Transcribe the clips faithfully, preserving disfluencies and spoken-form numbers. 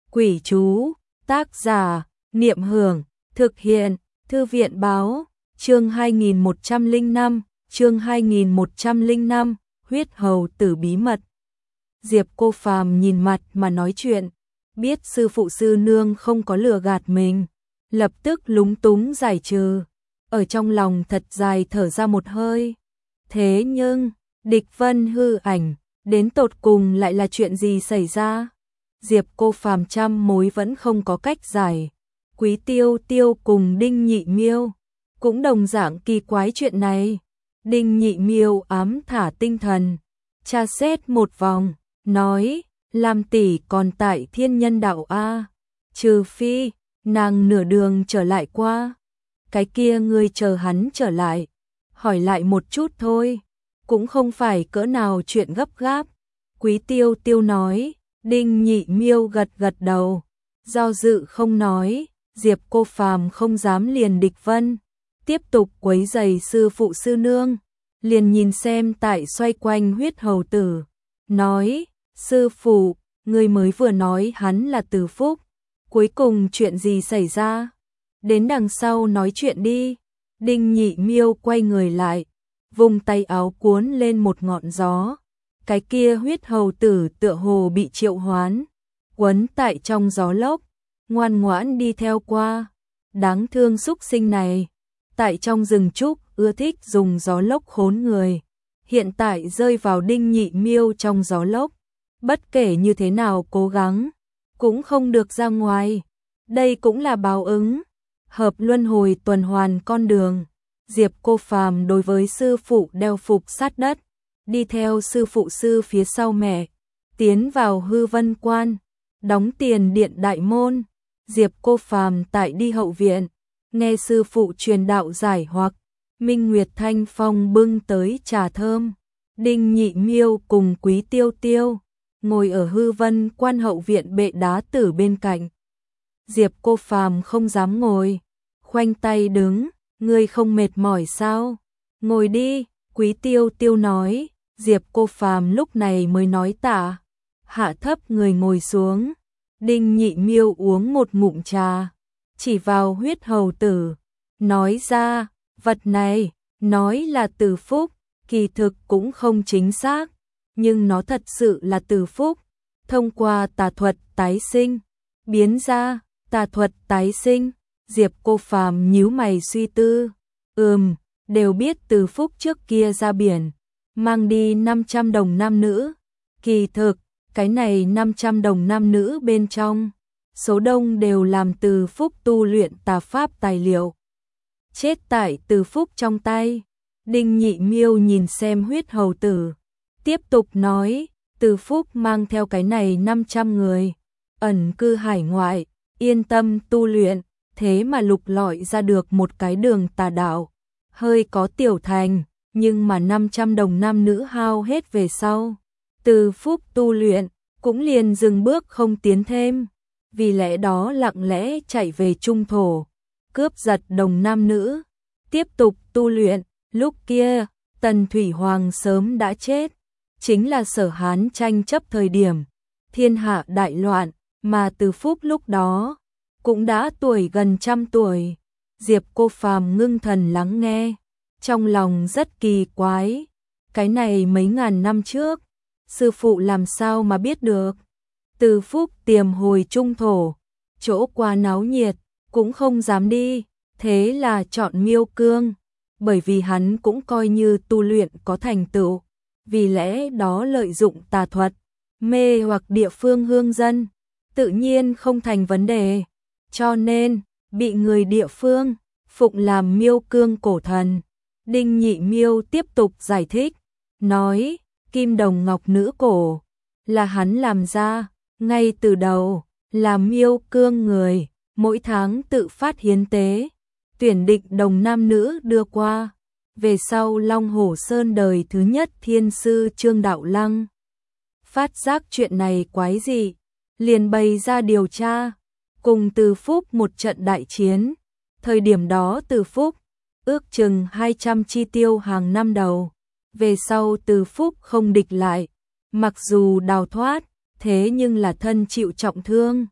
Quỷ chú, tác giả, Niệm Hưởng, thực hiện, Thư viện báo, chương hai nghìn một trăm lẻ năm, chương hai nghìn một trăm lẻ năm, huyết hầu tử bí mật. Diệp Cô Phàm nhìn mặt mà nói chuyện, biết sư phụ sư nương không có lừa gạt mình, lập tức lúng túng giải trừ, ở trong lòng thật dài thở ra một hơi. Thế nhưng, địch vân hư ảnh, đến tột cùng lại là chuyện gì xảy ra? Diệp Cô Phàm trăm mối vẫn không có cách giải. Quý Tiêu Tiêu cùng Đinh Nhị Miêu cũng đồng dạng kỳ quái chuyện này. Đinh Nhị Miêu ám thả tinh thần, tra xét một vòng, nói, Lam tỷ còn tại Thiên Nhân Đạo a, trừ phi nàng nửa đường trở lại qua. Cái kia ngươi chờ hắn trở lại, hỏi lại một chút thôi, cũng không phải cỡ nào chuyện gấp gáp. Quý Tiêu Tiêu nói. Đinh Nhị Miêu gật gật đầu, do dự không nói. Diệp Cô Phàm không dám liền địch vân, tiếp tục quấy rầy sư phụ sư nương, liền nhìn xem tại xoay quanh huyết hầu tử, nói, sư phụ, người mới vừa nói hắn là Từ Phúc, cuối cùng chuyện gì xảy ra? Đến đằng sau nói chuyện đi. Đinh Nhị Miêu quay người lại, vùng tay áo cuốn lên một ngọn gió. Cái kia huyết hầu tử tựa hồ bị triệu hoán, quấn tại trong gió lốc, ngoan ngoãn đi theo qua. Đáng thương súc sinh này, tại trong rừng trúc ưa thích dùng gió lốc khốn người, hiện tại rơi vào Đinh Nhị Miêu trong gió lốc, bất kể như thế nào cố gắng, cũng không được ra ngoài. Đây cũng là báo ứng, hợp luân hồi tuần hoàn con đường. Diệp Cô Phàm đối với sư phụ đeo phục sát đất, đi theo sư phụ sư phía sau mẹ, tiến vào hư vân quan, đóng tiền điện đại môn. Diệp Cô Phàm tại đi hậu viện, nghe sư phụ truyền đạo giải hoặc, Minh Nguyệt Thanh Phong bưng tới trà thơm. Đinh Nhị Miêu cùng Quý Tiêu Tiêu ngồi ở hư vân quan hậu viện bệ đá tử bên cạnh. Diệp Cô Phàm không dám ngồi, khoanh tay đứng, ngươi không mệt mỏi sao? Ngồi đi, Quý Tiêu Tiêu nói. Diệp Cô Phàm lúc này mới nói tạ, hạ thấp người ngồi xuống. Đinh Nhị Miêu uống một ngụm trà, chỉ vào huyết hầu tử, nói ra, vật này, nói là Từ Phúc, kỳ thực cũng không chính xác, nhưng nó thật sự là Từ Phúc, thông qua tà thuật tái sinh, biến ra. Tà thuật tái sinh. Diệp Cô Phàm nhíu mày suy tư, ừm, đều biết Từ Phúc trước kia ra biển, mang đi năm trăm đồng nam nữ. Kỳ thực, cái này năm trăm đồng nam nữ bên trong, số đông đều làm Từ Phúc tu luyện tà pháp tài liệu, chết tại Từ Phúc trong tay. Đinh Nhị Miêu nhìn xem huyết hầu tử, tiếp tục nói, Từ Phúc mang theo cái này năm trăm người, ẩn cư hải ngoại, yên tâm tu luyện, thế mà lục lọi ra được một cái đường tà đạo, hơi có tiểu thành. Nhưng mà năm trăm đồng nam nữ hao hết về sau, Từ Phúc tu luyện cũng liền dừng bước không tiến thêm, vì lẽ đó lặng lẽ chạy về trung thổ, cướp giật đồng nam nữ, tiếp tục tu luyện. Lúc kia, Tần Thủy Hoàng sớm đã chết, chính là Sở Hán tranh chấp thời điểm, thiên hạ đại loạn, mà Từ Phúc lúc đó cũng đã tuổi gần trăm tuổi. Diệp Cô Phàm ngưng thần lắng nghe, trong lòng rất kỳ quái, cái này mấy ngàn năm trước, sư phụ làm sao mà biết được? Từ Phúc tiềm hồi trung thổ, chỗ quá náo nhiệt, cũng không dám đi, thế là chọn Miêu Cương, bởi vì hắn cũng coi như tu luyện có thành tựu, vì lẽ đó lợi dụng tà thuật, mê hoặc địa phương hương dân, tự nhiên không thành vấn đề, cho nên, bị người địa phương phụng làm Miêu Cương cổ thần. Đinh Nhị Miêu tiếp tục giải thích, nói, kim đồng ngọc nữ cổ, là hắn làm ra, ngay từ đầu, là Miêu Cương người, mỗi tháng tự phát hiến tế, tuyển định đồng nam nữ đưa qua. Về sau Long Hổ Sơn đời thứ nhất thiên sư Trương Đạo Lăng phát giác chuyện này quái dị, liền bày ra điều tra, cùng Từ Phúc một trận đại chiến. Thời điểm đó Từ Phúc ước chừng hai trăm chi tiêu hàng năm đầu, về sau Từ Phúc không địch lại, mặc dù đào thoát, thế nhưng là thân chịu trọng thương,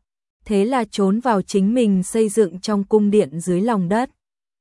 thế là trốn vào chính mình xây dựng trong cung điện dưới lòng đất.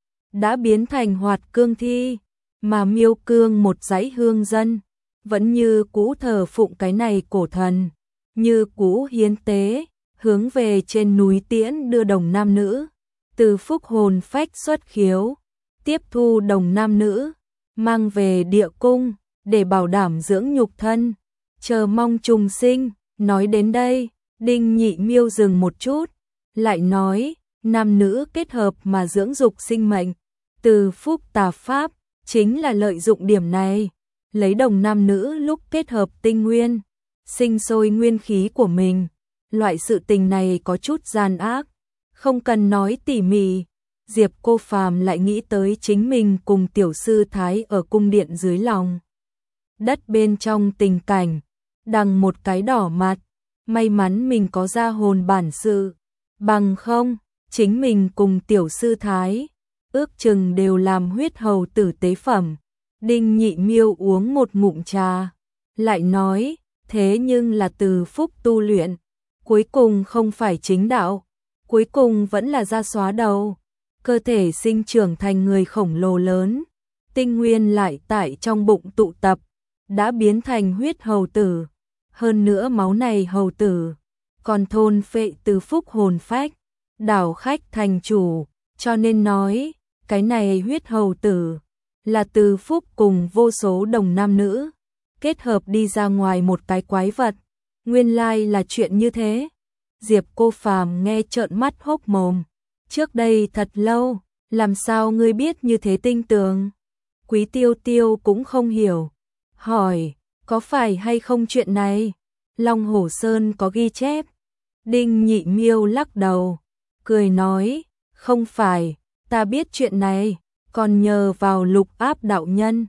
Đã biến thành Hoạt Cương Thi, mà Miêu Cương một dãy hương dân, vẫn như cũ thờ phụng cái này cổ thần, như cũ hiến tế, hướng về trên núi tiễn đưa đồng nam nữ, từ phúc hồn phách xuất khiếu, tiếp thu đồng nam nữ, mang về địa cung, để bảo đảm dưỡng nhục thân, chờ mong trùng sinh. Nói đến đây, Đinh Nhị Miêu dừng một chút, lại nói, nam nữ kết hợp mà dưỡng dục sinh mệnh, từ phúc tà pháp, chính là lợi dụng điểm này, lấy đồng nam nữ lúc kết hợp tinh nguyên, sinh sôi nguyên khí của mình. Loại sự tình này có chút gian ác, không cần nói tỉ mỉ. Diệp Cô Phàm lại nghĩ tới chính mình cùng tiểu sư thái ở cung điện dưới lòng đất bên trong tình cảnh, đằng một cái đỏ mặt, may mắn mình có ra hồn bản sự, bằng không, chính mình cùng tiểu sư thái, ước chừng đều làm huyết hầu tử tế phẩm. Đinh Nhị Miêu uống một ngụm trà, lại nói, thế nhưng là từ phúc tu luyện, cuối cùng không phải chính đạo, cuối cùng vẫn là ra xóa đầu, cơ thể sinh trưởng thành người khổng lồ lớn, tinh nguyên lại tại trong bụng tụ tập, đã biến thành huyết hầu tử, hơn nữa máu này hầu tử, còn thôn phệ từ phúc hồn phách, đảo khách thành chủ, cho nên nói, cái này huyết hầu tử, là từ phúc cùng vô số đồng nam nữ, kết hợp đi ra ngoài một cái quái vật, nguyên lai là chuyện như thế. Diệp Cô Phàm nghe trợn mắt hốc mồm, trước đây thật lâu, làm sao ngươi biết như thế tinh tường? Quý Tiêu Tiêu cũng không hiểu, hỏi, có phải hay không chuyện này? Long Hổ Sơn có ghi chép. Đinh Nhị Miêu lắc đầu, cười nói, không phải, ta biết chuyện này, còn nhờ vào Lục Áp đạo nhân.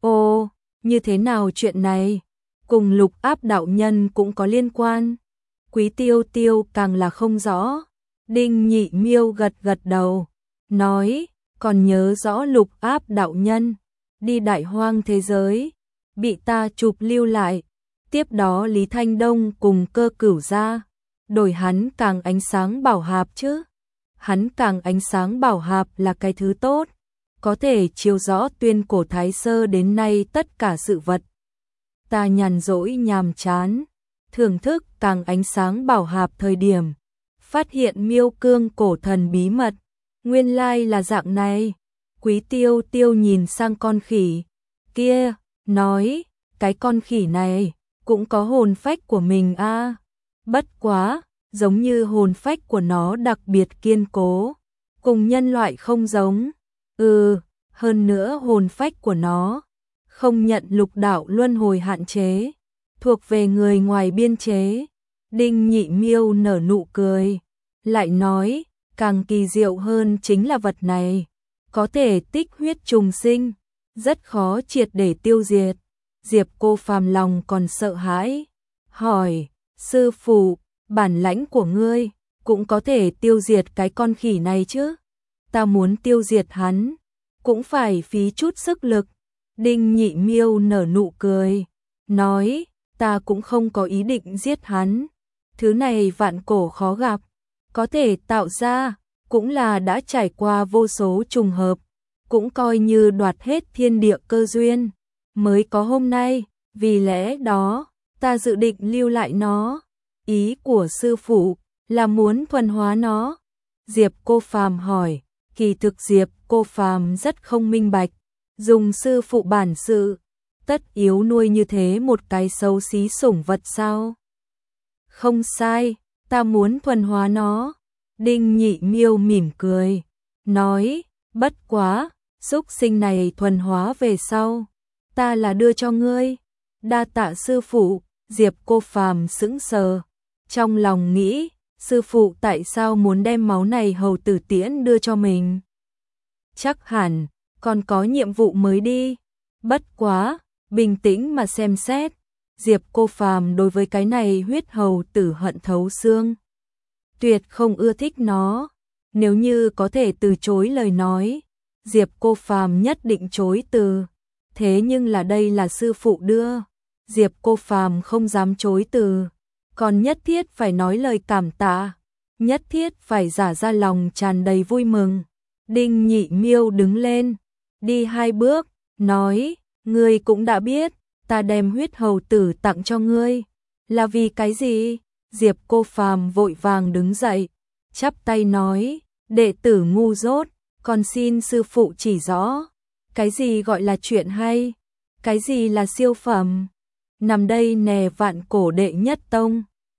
Ô, như thế nào chuyện này? Cùng Lục Áp đạo nhân cũng có liên quan. Quý Tiêu Tiêu càng là không rõ. Đinh Nhị Miêu gật gật đầu, nói, còn nhớ rõ Lục Áp đạo nhân, đi đại hoang thế giới, bị ta chụp lưu lại. Tiếp đó Lý Thanh Đông cùng Cơ Cửu ra, đổi hắn càng ánh sáng bảo hạp chứ. Hắn càng ánh sáng bảo hạp là cái thứ tốt, có thể chiếu rõ tuyên cổ Thái Sơ đến nay tất cả sự vật. Ta nhàn rỗi nhàm chán, thưởng thức càng ánh sáng bảo hạp thời điểm, phát hiện Miêu Cương cổ thần bí mật, nguyên lai là dạng này. Quý Tiêu Tiêu nhìn sang con khỉ kia, nói, cái con khỉ này cũng có hồn phách của mình a, à. Bất quá, giống như hồn phách của nó đặc biệt kiên cố, cùng nhân loại không giống. Ừ, hơn nữa hồn phách của nó không nhận lục đạo luân hồi hạn chế, thuộc về người ngoài biên chế. Đinh Nhị Miêu nở nụ cười, lại nói, càng kỳ diệu hơn chính là vật này, có thể tích huyết trùng sinh, rất khó triệt để tiêu diệt. Diệp Cô Phàm lòng còn sợ hãi, hỏi, sư phụ, bản lãnh của ngươi cũng có thể tiêu diệt cái con khỉ này chứ? Ta muốn tiêu diệt hắn, cũng phải phí chút sức lực. Đinh Nhị Miêu nở nụ cười, nói, ta cũng không có ý định giết hắn, thứ này vạn cổ khó gặp, có thể tạo ra, cũng là đã trải qua vô số trùng hợp, cũng coi như đoạt hết thiên địa cơ duyên, mới có hôm nay, vì lẽ đó, ta dự định lưu lại nó. Ý của sư phụ là muốn thuần hóa nó. Diệp Cô Phàm hỏi, kỳ thực Diệp Cô Phàm rất không minh bạch, dùng sư phụ bản sự, tất yếu nuôi như thế một cái xấu xí sủng vật sao? Không sai, ta muốn thuần hóa nó. Đinh Nhị Miêu mỉm cười, nói, bất quá, súc sinh này thuần hóa về sau, ta là đưa cho ngươi. Đa tạ sư phụ. Diệp Cô Phàm sững sờ, trong lòng nghĩ, sư phụ tại sao muốn đem máu này hầu tử tiễn đưa cho mình? Chắc hẳn, còn có nhiệm vụ mới đi. Bất quá, bình tĩnh mà xem xét, Diệp Cô Phàm đối với cái này huyết hầu tử hận thấu xương. Tuyệt không ưa thích nó, nếu như có thể từ chối lời nói, Diệp Cô Phàm nhất định chối từ. Thế nhưng là đây là sư phụ đưa, Diệp Cô Phàm không dám chối từ, còn nhất thiết phải nói lời cảm tạ. nhất thiết phải giả ra lòng tràn đầy vui mừng. Đinh Nhị Miêu đứng lên, đi hai bước, nói, ngươi cũng đã biết, ta đem huyết hầu tử tặng cho ngươi, là vì cái gì? Diệp Cô Phàm vội vàng đứng dậy, chắp tay nói, đệ tử ngu dốt, còn xin sư phụ chỉ rõ, cái gì gọi là chuyện hay, cái gì là siêu phẩm. Nằm đây nè vạn cổ đệ nhất tông,